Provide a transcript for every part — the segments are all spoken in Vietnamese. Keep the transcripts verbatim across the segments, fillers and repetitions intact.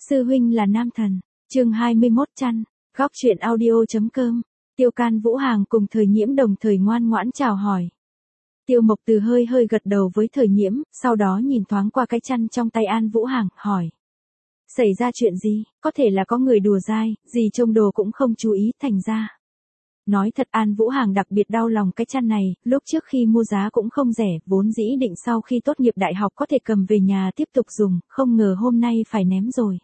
Sư huynh là nam thần. Chương hai mươi mốt chăn. Góc truyện audio.com. Tiêu Can Vũ Hàng cùng Thời Nhiễm đồng thời ngoan ngoãn chào hỏi. Tiêu Mộc Từ hơi hơi gật đầu với Thời Nhiễm, sau đó nhìn thoáng qua cái chăn trong tay An Vũ Hàng, hỏi. Xảy ra chuyện gì, có thể là có người đùa dai, gì trông đồ cũng không chú ý, thành ra. Nói thật, An Vũ Hàng đặc biệt đau lòng cái chăn này, lúc trước khi mua giá cũng không rẻ, vốn dĩ định sau khi tốt nghiệp đại học có thể cầm về nhà tiếp tục dùng, không ngờ hôm nay phải ném rồi.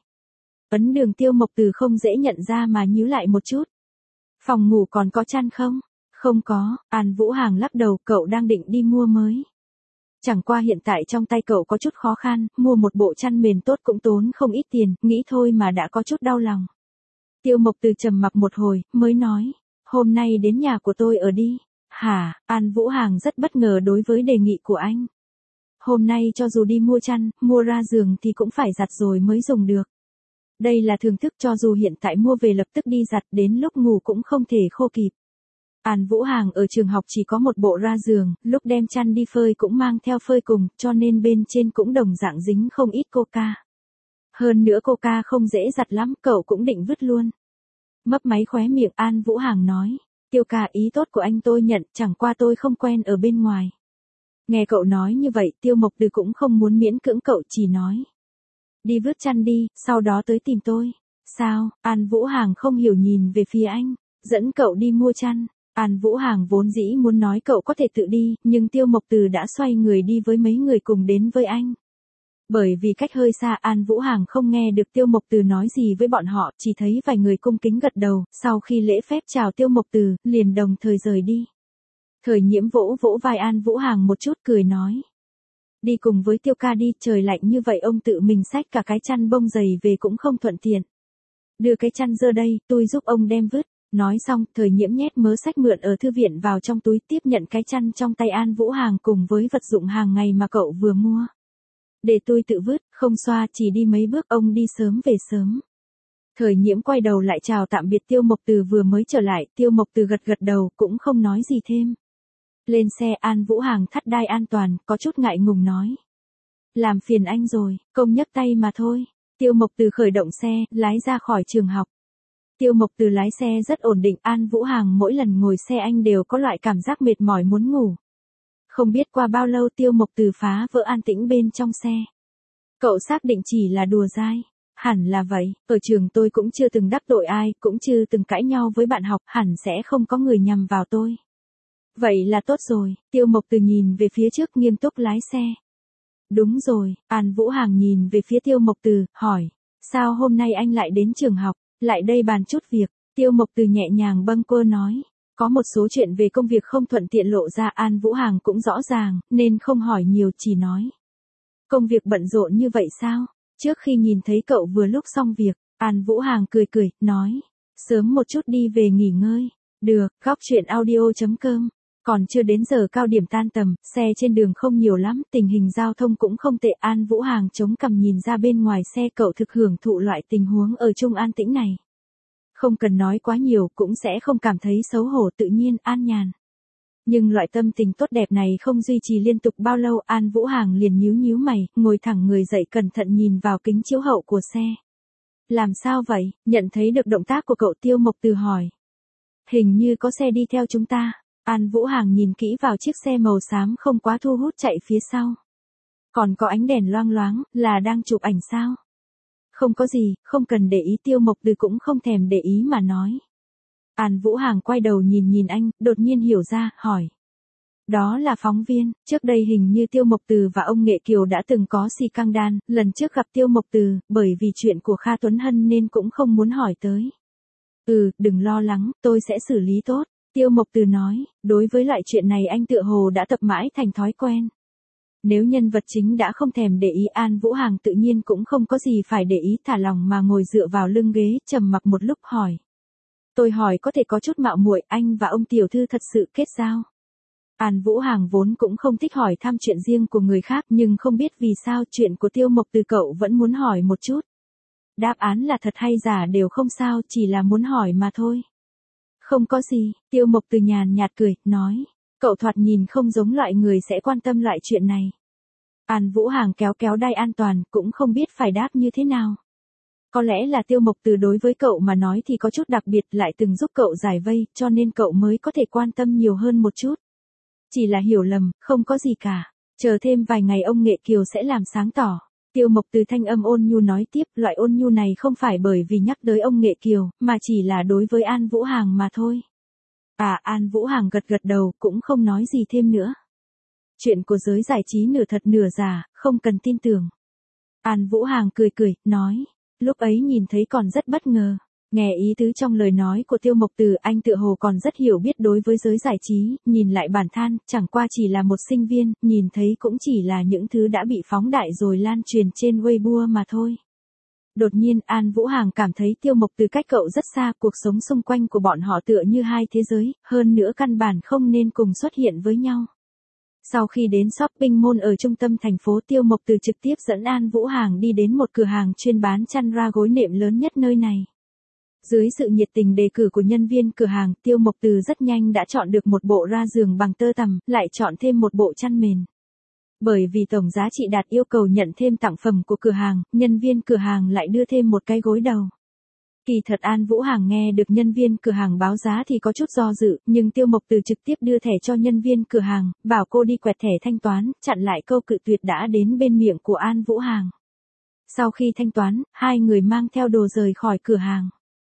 Ấn Đường Tiêu Mộc Từ không dễ nhận ra mà nhíu lại một chút. Phòng ngủ còn có chăn không? Không có, An Vũ Hàng lắc đầu, cậu đang định đi mua mới. Chẳng qua hiện tại trong tay cậu có chút khó khăn, mua một bộ chăn mền tốt cũng tốn không ít tiền, nghĩ thôi mà đã có chút đau lòng. Tiêu Mộc Từ trầm mặc một hồi, mới nói, hôm nay đến nhà của tôi ở đi. Hả? An Vũ Hàng rất bất ngờ đối với đề nghị của anh. Hôm nay cho dù đi mua chăn, mua ra giường thì cũng phải giặt rồi mới dùng được. Đây là thưởng thức, cho dù hiện tại mua về lập tức đi giặt, đến lúc ngủ cũng không thể khô kịp. An Vũ Hàng ở trường học chỉ có một bộ ra giường, lúc đem chăn đi phơi cũng mang theo phơi cùng, cho nên bên trên cũng đồng dạng dính không ít coca. Hơn nữa coca không dễ giặt lắm, cậu cũng định vứt luôn. Mấp máy khóe miệng, An Vũ Hàng nói, Tiêu ca, ý tốt của anh tôi nhận, chẳng qua tôi không quen ở bên ngoài. Nghe cậu nói như vậy, Tiêu Mộc Từ cũng không muốn miễn cưỡng cậu, chỉ nói. Đi vứt chăn đi, sau đó tới tìm tôi. Sao? An Vũ Hàng không hiểu nhìn về phía anh. Dẫn cậu đi mua chăn. An Vũ Hàng vốn dĩ muốn nói cậu có thể tự đi, nhưng Tiêu Mộc Từ đã xoay người đi với mấy người cùng đến với anh. Bởi vì cách hơi xa, An Vũ Hàng không nghe được Tiêu Mộc Từ nói gì với bọn họ, chỉ thấy vài người cung kính gật đầu, sau khi lễ phép chào Tiêu Mộc Từ, liền đồng thời rời đi. Thời Nhiễm vỗ vỗ vai An Vũ Hàng một chút, cười nói. Đi cùng với Tiêu ca đi, trời lạnh như vậy ông tự mình xách cả cái chăn bông dày về cũng không thuận tiện. Đưa cái chăn dơ đây, tôi giúp ông đem vứt. Nói xong, Thời Nhiễm nhét mớ sách mượn ở thư viện vào trong túi, tiếp nhận cái chăn trong tay An Vũ Hàng cùng với vật dụng hàng ngày mà cậu vừa mua. Để tôi tự vứt, không xoa, chỉ đi mấy bước, ông đi sớm về sớm. Thời Nhiễm quay đầu lại chào tạm biệt Tiêu Mộc Từ vừa mới trở lại, Tiêu Mộc Từ gật gật đầu, cũng không nói gì thêm. Lên xe, An Vũ Hàng thắt đai an toàn, có chút ngại ngùng nói. Làm phiền anh rồi, công nhấc tay mà thôi. Tiêu Mộc Từ khởi động xe, lái ra khỏi trường học. Tiêu Mộc Từ lái xe rất ổn định, An Vũ Hàng mỗi lần ngồi xe anh đều có loại cảm giác mệt mỏi muốn ngủ. Không biết qua bao lâu Tiêu Mộc Từ phá vỡ an tĩnh bên trong xe. Cậu xác định chỉ là đùa dai. Hẳn là vậy, ở trường tôi cũng chưa từng đắc tội ai, cũng chưa từng cãi nhau với bạn học, hẳn sẽ không có người nhằm vào tôi. Vậy là tốt rồi, Tiêu Mộc Từ nhìn về phía trước nghiêm túc lái xe. Đúng rồi, An Vũ Hàng nhìn về phía Tiêu Mộc Từ, hỏi. Sao hôm nay anh lại đến trường học, lại đây bàn chút việc? Tiêu Mộc Từ nhẹ nhàng bâng quơ nói. Có một số chuyện về công việc không thuận tiện lộ ra, An Vũ Hàng cũng rõ ràng, nên không hỏi nhiều, chỉ nói. Công việc bận rộn như vậy sao? Trước khi nhìn thấy cậu vừa lúc xong việc, An Vũ Hàng cười cười, nói. Sớm một chút đi về nghỉ ngơi. Được, góc truyện audio.com. Còn chưa đến giờ cao điểm tan tầm, xe trên đường không nhiều lắm, tình hình giao thông cũng không tệ. An Vũ Hàng chống cằm nhìn ra bên ngoài xe, cậu thực hưởng thụ loại tình huống ở chung an tĩnh này. Không cần nói quá nhiều, cũng sẽ không cảm thấy xấu hổ, tự nhiên, an nhàn. Nhưng loại tâm tình tốt đẹp này không duy trì liên tục bao lâu, An Vũ Hàng liền nhíu nhíu mày, ngồi thẳng người dậy cẩn thận nhìn vào kính chiếu hậu của xe. Làm sao vậy? Nhận thấy được động tác của cậu, Tiêu Mộc Từ hỏi. Hình như có xe đi theo chúng ta. An Vũ Hàng nhìn kỹ vào chiếc xe màu xám không quá thu hút chạy phía sau. Còn có ánh đèn loang loáng, là đang chụp ảnh sao? Không có gì, không cần để ý, Tiêu Mộc Từ cũng không thèm để ý mà nói. An Vũ Hàng quay đầu nhìn nhìn anh, đột nhiên hiểu ra, hỏi. Đó là phóng viên, trước đây hình như Tiêu Mộc Từ và ông Nghệ Kiều đã từng có xì căng đan, lần trước gặp Tiêu Mộc Từ, bởi vì chuyện của Kha Tuấn Hân nên cũng không muốn hỏi tới. Ừ, đừng lo lắng, tôi sẽ xử lý tốt. Tiêu Mộc Từ nói, đối với loại chuyện này anh tựa hồ đã tập mãi thành thói quen. Nếu nhân vật chính đã không thèm để ý, An Vũ Hàng tự nhiên cũng không có gì phải để ý, thả lòng mà ngồi dựa vào lưng ghế, trầm mặc một lúc hỏi. Tôi hỏi có thể có chút mạo muội, anh và ông tiểu thư thật sự kết giao? An Vũ Hàng vốn cũng không thích hỏi thăm chuyện riêng của người khác, nhưng không biết vì sao chuyện của Tiêu Mộc Từ cậu vẫn muốn hỏi một chút. Đáp án là thật hay giả đều không sao, chỉ là muốn hỏi mà thôi. Không có gì, Tiêu Mộc Từ nhàn nhạt cười, nói. Cậu thoạt nhìn không giống loại người sẽ quan tâm loại chuyện này. An Vũ Hàng kéo kéo đai an toàn, cũng không biết phải đáp như thế nào. Có lẽ là Tiêu Mộc Từ đối với cậu mà nói thì có chút đặc biệt, lại từng giúp cậu giải vây, cho nên cậu mới có thể quan tâm nhiều hơn một chút. Chỉ là hiểu lầm, không có gì cả. Chờ thêm vài ngày ông Nghệ Kiều sẽ làm sáng tỏ. Tiêu Mộc Từ thanh âm ôn nhu nói tiếp, loại ôn nhu này không phải bởi vì nhắc tới ông Nghệ Kiều, mà chỉ là đối với An Vũ Hàng mà thôi. À, An Vũ Hàng gật gật đầu, cũng không nói gì thêm nữa. Chuyện của giới giải trí nửa thật nửa giả, không cần tin tưởng. An Vũ Hàng cười cười, nói. Lúc ấy nhìn thấy còn rất bất ngờ. Nghe ý tứ trong lời nói của Tiêu Mộc Từ, anh tựa hồ còn rất hiểu biết đối với giới giải trí, nhìn lại bản than, chẳng qua chỉ là một sinh viên, nhìn thấy cũng chỉ là những thứ đã bị phóng đại rồi lan truyền trên Weibo mà thôi. Đột nhiên An Vũ Hàng cảm thấy Tiêu Mộc Từ cách cậu rất xa, cuộc sống xung quanh của bọn họ tựa như hai thế giới, hơn nữa căn bản không nên cùng xuất hiện với nhau. Sau khi đến shopping mall ở trung tâm thành phố, Tiêu Mộc Từ trực tiếp dẫn An Vũ Hàng đi đến một cửa hàng chuyên bán chăn ra gối nệm lớn nhất nơi này. Dưới sự nhiệt tình đề cử của nhân viên cửa hàng, Tiêu Mộc Từ rất nhanh đã chọn được một bộ ra giường bằng tơ tằm, lại chọn thêm một bộ chăn mền. Bởi vì tổng giá trị đạt yêu cầu nhận thêm tặng phẩm của cửa hàng, nhân viên cửa hàng lại đưa thêm một cái gối đầu. Kỳ thật An Vũ Hàng nghe được nhân viên cửa hàng báo giá thì có chút do dự, nhưng Tiêu Mộc Từ trực tiếp đưa thẻ cho nhân viên cửa hàng, bảo cô đi quẹt thẻ thanh toán, chặn lại câu cự tuyệt đã đến bên miệng của An Vũ Hàng. Sau khi thanh toán, hai người mang theo đồ rời khỏi cửa hàng.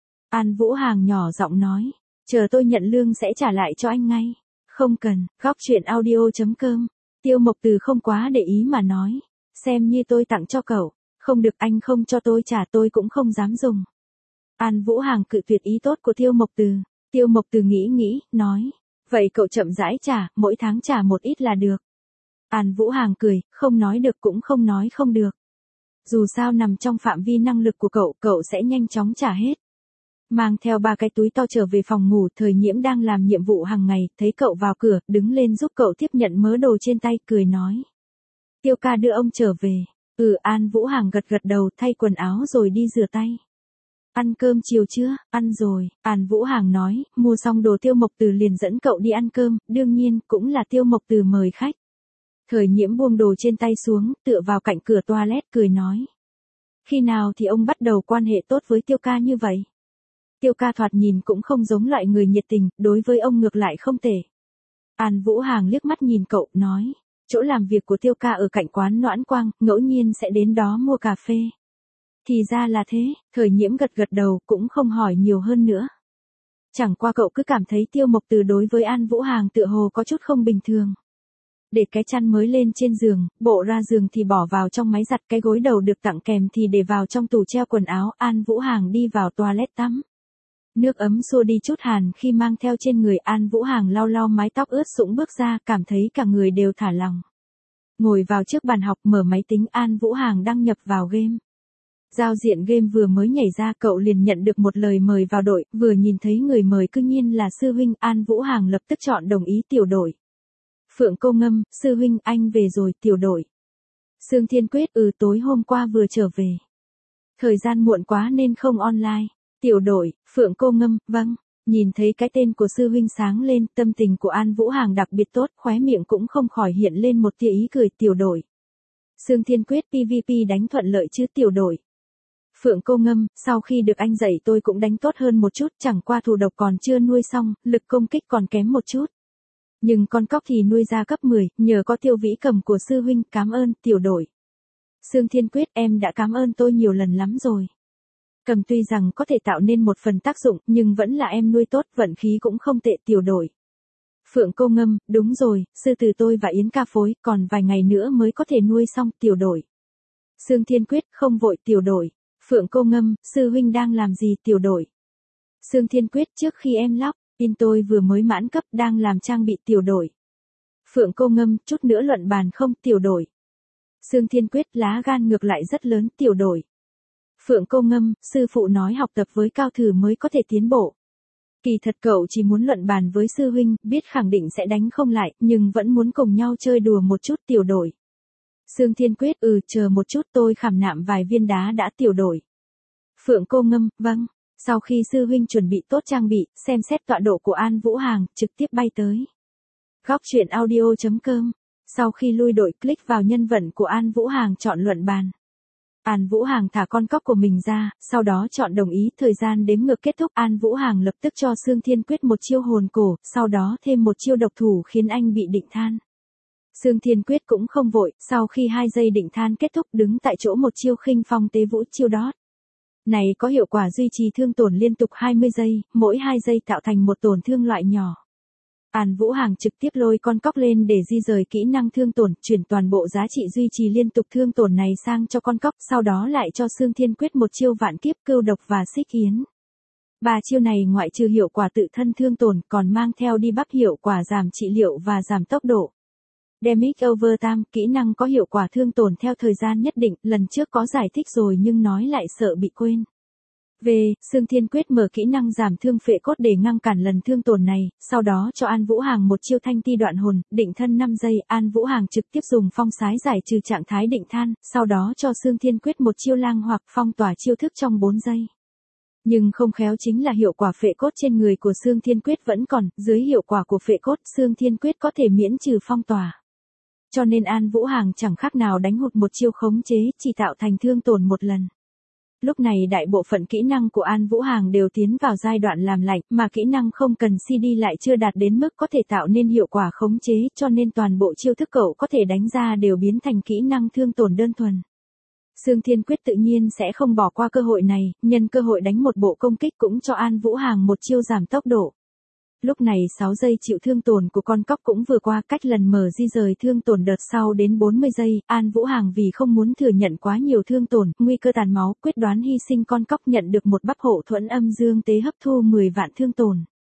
An Vũ Hàng nhỏ giọng nói, chờ tôi nhận lương sẽ trả lại cho anh ngay. Không cần, góc chuyện audio chấm com. Tiêu Mộc Từ không quá để ý mà nói, xem như tôi tặng cho cậu. Không được, anh không cho tôi trả tôi cũng không dám dùng. An Vũ Hàng cự tuyệt ý tốt của Tiêu Mộc Từ. Tiêu Mộc Từ nghĩ nghĩ, nói, vậy cậu chậm rãi trả, mỗi tháng trả một ít là được. An Vũ Hàng cười, không nói được cũng không nói không được. Dù sao nằm trong phạm vi năng lực của cậu, cậu sẽ nhanh chóng trả hết. Mang theo ba cái túi to trở về phòng ngủ, Thời Nhiễm đang làm nhiệm vụ hàng ngày, thấy cậu vào cửa, đứng lên giúp cậu tiếp nhận mớ đồ trên tay, cười nói. Tiêu ca đưa ông trở về. Ừ, An Vũ Hàng gật gật đầu, thay quần áo rồi đi rửa tay. Ăn cơm chiều chưa? Ăn rồi, An Vũ Hàng nói, mua xong đồ Tiêu Mộc Từ liền dẫn cậu đi ăn cơm, đương nhiên, cũng là Tiêu Mộc Từ mời khách. Thời Nhiễm buông đồ trên tay xuống, tựa vào cạnh cửa toilet, cười nói. Khi nào thì ông bắt đầu quan hệ tốt với Tiêu ca như vậy? Tiêu ca thoạt nhìn cũng không giống loại người nhiệt tình, đối với ông ngược lại không tệ. An Vũ Hàng liếc mắt nhìn cậu, nói, chỗ làm việc của Tiêu ca ở cạnh quán Noãn Quang, ngẫu nhiên sẽ đến đó mua cà phê. Thì ra là thế, Thời Nhiễm gật gật đầu, cũng không hỏi nhiều hơn nữa. Chẳng qua cậu cứ cảm thấy Tiêu Mộc Từ đối với An Vũ Hàng tựa hồ có chút không bình thường. Để cái chăn mới lên trên giường, bộ ra giường thì bỏ vào trong máy giặt, cái gối đầu được tặng kèm thì để vào trong tủ treo quần áo. An Vũ Hàng đi vào toilet tắm. Nước ấm xua đi chút hàn khi mang theo trên người. An Vũ Hàng lau lau mái tóc ướt sũng bước ra, cảm thấy cả người đều thả lỏng. Ngồi vào trước bàn học, mở máy tính, An Vũ Hàng đăng nhập vào game. Giao diện game vừa mới nhảy ra, cậu liền nhận được một lời mời vào đội, vừa nhìn thấy người mời cư nhiên là sư huynh. An Vũ Hàng lập tức chọn đồng ý tiểu đội. Phượng Cô Ngâm, sư huynh anh về rồi, tiểu đội. Sương Thiên Quyết, ừ tối hôm qua vừa trở về. Thời gian muộn quá nên không online. Tiểu đội, Phượng Cô Ngâm, vâng. Nhìn thấy cái tên của sư huynh sáng lên, tâm tình của An Vũ Hàng đặc biệt tốt, khóe miệng cũng không khỏi hiện lên một tia ý cười. Tiểu đội. Sương Thiên Quyết, pê vê pê đánh thuận lợi chứ tiểu đội? Phượng Cô Ngâm, sau khi được anh dạy tôi cũng đánh tốt hơn một chút, chẳng qua thù độc còn chưa nuôi xong, lực công kích còn kém một chút. Nhưng con cóc thì nuôi ra cấp mười, nhờ có Tiêu Vĩ Cầm của sư huynh, cảm ơn, tiểu đội. Sương Thiên Quyết, em đã cảm ơn tôi nhiều lần lắm rồi. Cầm tuy rằng có thể tạo nên một phần tác dụng, nhưng vẫn là em nuôi tốt, vận khí cũng không tệ, tiểu đội. Phượng Cô Ngâm, đúng rồi, sư từ tôi và Yến ca phối, còn vài ngày nữa mới có thể nuôi xong, tiểu đội. Sương Thiên Quyết, không vội, tiểu đội. Phượng Cô Ngâm, sư huynh đang làm gì, tiểu đội? Sương Thiên Quyết, trước khi em lóc, in tôi vừa mới mãn cấp, đang làm trang bị, tiểu đội. Phượng Cô Ngâm, chút nữa luận bàn không, tiểu đội? Sương Thiên Quyết, lá gan ngược lại rất lớn, tiểu đội. Phượng Cô Ngâm, sư phụ nói học tập với cao thử mới có thể tiến bộ. Kỳ thật cậu chỉ muốn luận bàn với sư huynh, biết khẳng định sẽ đánh không lại, nhưng vẫn muốn cùng nhau chơi đùa một chút, tiểu đội. Sương Thiên Quyết, ừ chờ một chút tôi khảm nạm vài viên đá đã, tiểu đội. Phượng Cô Ngâm, vâng. Sau khi sư huynh chuẩn bị tốt trang bị, xem xét tọa độ của An Vũ Hàng, trực tiếp bay tới. Góc chuyện audio chấm com. Sau khi lui đội, click vào nhân vật của An Vũ Hàng, chọn luận bàn. An Vũ Hàng thả con cóc của mình ra, sau đó chọn đồng ý, thời gian đếm ngược kết thúc, An Vũ Hàng lập tức cho Xương Thiên Quyết một chiêu hồn cổ, sau đó thêm một chiêu độc thủ khiến anh bị định than. Xương Thiên Quyết cũng không vội, sau khi hai giây định than kết thúc đứng tại chỗ một chiêu khinh phong tế vũ chiêu đót. Này có hiệu quả duy trì thương tổn liên tục hai mươi giây, mỗi hai giây tạo thành một tổn thương loại nhỏ. An Vũ Hàng trực tiếp lôi con cóc lên để di rời kỹ năng thương tổn, chuyển toàn bộ giá trị duy trì liên tục thương tổn này sang cho con cóc, sau đó lại cho Xương Thiên Quyết một chiêu vạn kiếp cưu độc và xích yến. Ba chiêu này ngoại trừ hiệu quả tự thân thương tổn còn mang theo đi bắp hiệu quả giảm trị liệu và giảm tốc độ. Damage over time, kỹ năng có hiệu quả thương tổn theo thời gian nhất định, lần trước có giải thích rồi nhưng nói lại sợ bị quên. Về, Xương Thiên Quyết mở kỹ năng giảm thương phệ cốt để ngăn cản lần thương tổn này, sau đó cho An Vũ Hàng một chiêu thanh ti đoạn hồn, định thân năm giây, An Vũ Hàng trực tiếp dùng phong sái giải trừ trạng thái định than, sau đó cho Xương Thiên Quyết một chiêu lang hoặc phong tỏa chiêu thức trong bốn giây. Nhưng không khéo chính là hiệu quả phệ cốt trên người của Xương Thiên Quyết vẫn còn, dưới hiệu quả của phệ cốt, Xương Thiên Quyết có thể miễn trừ phong tỏa. Cho nên An Vũ Hàng chẳng khác nào đánh hụt một chiêu khống chế, chỉ tạo thành thương tổn một lần. Lúc này đại bộ phận kỹ năng của An Vũ Hàng đều tiến vào giai đoạn làm lạnh, mà kỹ năng không cần xê đê lại chưa đạt đến mức có thể tạo nên hiệu quả khống chế, cho nên toàn bộ chiêu thức cậu có thể đánh ra đều biến thành kỹ năng thương tổn đơn thuần. Xương Thiên Quyết tự nhiên sẽ không bỏ qua cơ hội này, nhân cơ hội đánh một bộ công kích cũng cho An Vũ Hàng một chiêu giảm tốc độ. Lúc này sáu giây chịu thương tổn của con cóc cũng vừa qua, cách lần mở di rời thương tổn đợt sau đến bốn mươi giây, An Vũ Hàng vì không muốn thừa nhận quá nhiều thương tổn, nguy cơ tàn máu, quyết đoán hy sinh con cóc nhận được một bắp hộ thuẫn âm dương tế hấp thu mười vạn thương tổn.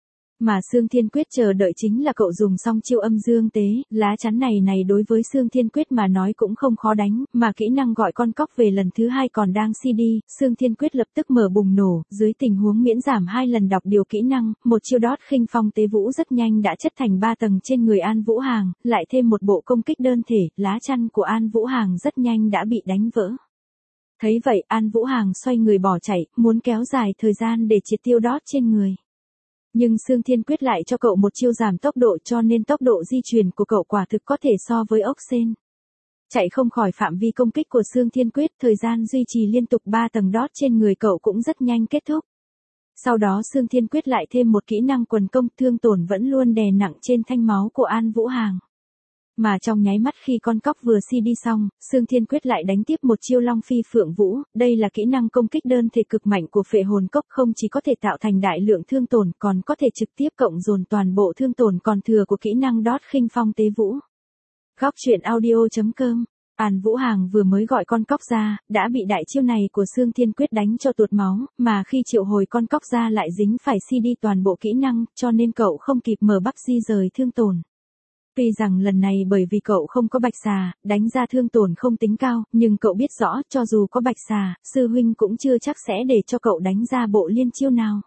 Mà Xương Thiên Quyết chờ đợi chính là cậu dùng xong chiêu âm dương tế, lá chắn này này đối với Xương Thiên Quyết mà nói cũng không khó đánh, mà kỹ năng gọi con cóc về lần thứ hai còn đang xê đê, Xương Thiên Quyết lập tức mở bùng nổ, dưới tình huống miễn giảm hai lần đọc điều kỹ năng, một chiêu đót khinh phong tế vũ rất nhanh đã chất thành ba tầng trên người An Vũ Hàng, lại thêm một bộ công kích đơn thể, lá chắn của An Vũ Hàng rất nhanh đã bị đánh vỡ. Thấy vậy, An Vũ Hàng xoay người bỏ chạy, muốn kéo dài thời gian để triệt tiêu đót trên người. Nhưng Xương Thiên Quyết lại cho cậu một chiêu giảm tốc độ, cho nên tốc độ di chuyển của cậu quả thực có thể so với ốc sên. Chạy không khỏi phạm vi công kích của Xương Thiên Quyết, thời gian duy trì liên tục ba tầng đót trên người cậu cũng rất nhanh kết thúc. Sau đó Xương Thiên Quyết lại thêm một kỹ năng quần công, thương tổn vẫn luôn đè nặng trên thanh máu của An Vũ Hàng. Mà trong nháy mắt khi con cóc vừa xê đê xong, Xương Thiên Quyết lại đánh tiếp một chiêu Long Phi Phượng Vũ, đây là kỹ năng công kích đơn thể cực mạnh của phệ hồn cốc, không chỉ có thể tạo thành đại lượng thương tổn còn có thể trực tiếp cộng dồn toàn bộ thương tổn còn thừa của kỹ năng đót khinh phong tế vũ. Góc truyện audio chấm com. An Vũ Hàng vừa mới gọi con cóc ra, đã bị đại chiêu này của Xương Thiên Quyết đánh cho tuột máu, mà khi triệu hồi con cóc ra lại dính phải xê đê toàn bộ kỹ năng, cho nên cậu không kịp mở bắp di rời thương tổn. Tuy rằng lần này bởi vì cậu không có bạch xà, đánh ra thương tổn không tính cao, nhưng cậu biết rõ, cho dù có bạch xà, sư huynh cũng chưa chắc sẽ để cho cậu đánh ra bộ liên chiêu nào.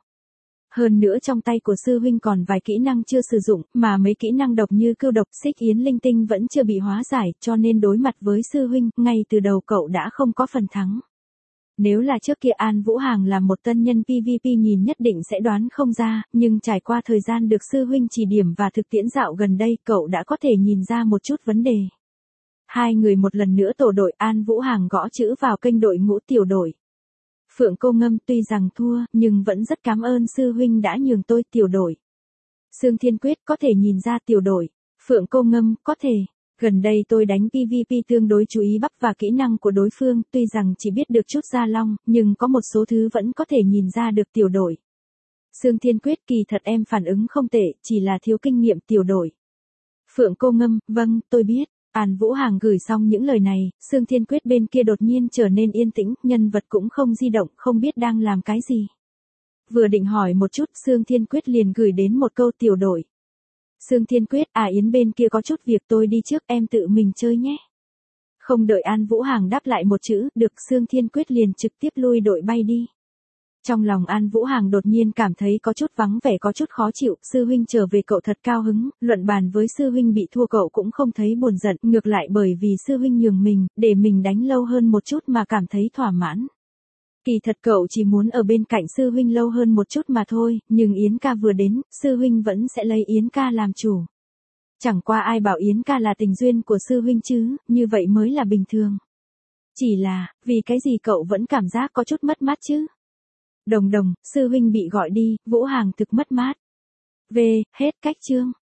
Hơn nữa trong tay của sư huynh còn vài kỹ năng chưa sử dụng, mà mấy kỹ năng độc như cưu độc, xích yến linh tinh vẫn chưa bị hóa giải, cho nên đối mặt với sư huynh, ngay từ đầu cậu đã không có phần thắng. Nếu là trước kia An Vũ Hàng là một tân nhân pê vê pê nhìn nhất định sẽ đoán không ra, nhưng trải qua thời gian được sư huynh chỉ điểm và thực tiễn dạo gần đây, cậu đã có thể nhìn ra một chút vấn đề. Hai người một lần nữa tổ đội, An Vũ Hàng gõ chữ vào kênh đội ngũ tiểu đội. Phượng Cô Ngâm tuy rằng thua, nhưng vẫn rất cảm ơn sư huynh đã nhường tôi tiểu đội. Xương Thiên Quyết có thể nhìn ra tiểu đội. Phượng Cô Ngâm có thể. Gần đây tôi đánh pê vê pê tương đối chú ý bắp và kỹ năng của đối phương, tuy rằng chỉ biết được chút gia long, nhưng có một số thứ vẫn có thể nhìn ra được tiểu đội. Xương Thiên Quyết kỳ thật em phản ứng không tệ, chỉ là thiếu kinh nghiệm tiểu đội. Phượng Cô Ngâm, vâng, tôi biết. An Vũ Hàng gửi xong những lời này, Xương Thiên Quyết bên kia đột nhiên trở nên yên tĩnh, nhân vật cũng không di động, không biết đang làm cái gì. Vừa định hỏi một chút, Xương Thiên Quyết liền gửi đến một câu tiểu đội. Xương Thiên Quyết, à Yến bên kia có chút việc tôi đi trước, em tự mình chơi nhé. Không đợi An Vũ Hàng đáp lại một chữ, được, Xương Thiên Quyết liền trực tiếp lui đội bay đi. Trong lòng An Vũ Hàng đột nhiên cảm thấy có chút vắng vẻ, có chút khó chịu, sư huynh trở về cậu thật cao hứng, luận bàn với sư huynh bị thua cậu cũng không thấy buồn giận, ngược lại bởi vì sư huynh nhường mình, để mình đánh lâu hơn một chút mà cảm thấy thỏa mãn. Kỳ thật cậu chỉ muốn ở bên cạnh sư huynh lâu hơn một chút mà thôi, nhưng Yến ca vừa đến, sư huynh vẫn sẽ lấy Yến ca làm chủ. Chẳng qua ai bảo Yến ca là tình duyên của sư huynh chứ, như vậy mới là bình thường. Chỉ là, vì cái gì cậu vẫn cảm giác có chút mất mát chứ? Đồng đồng, sư huynh bị gọi đi, Vũ Hàng thực mất mát. Về, hết cách chương.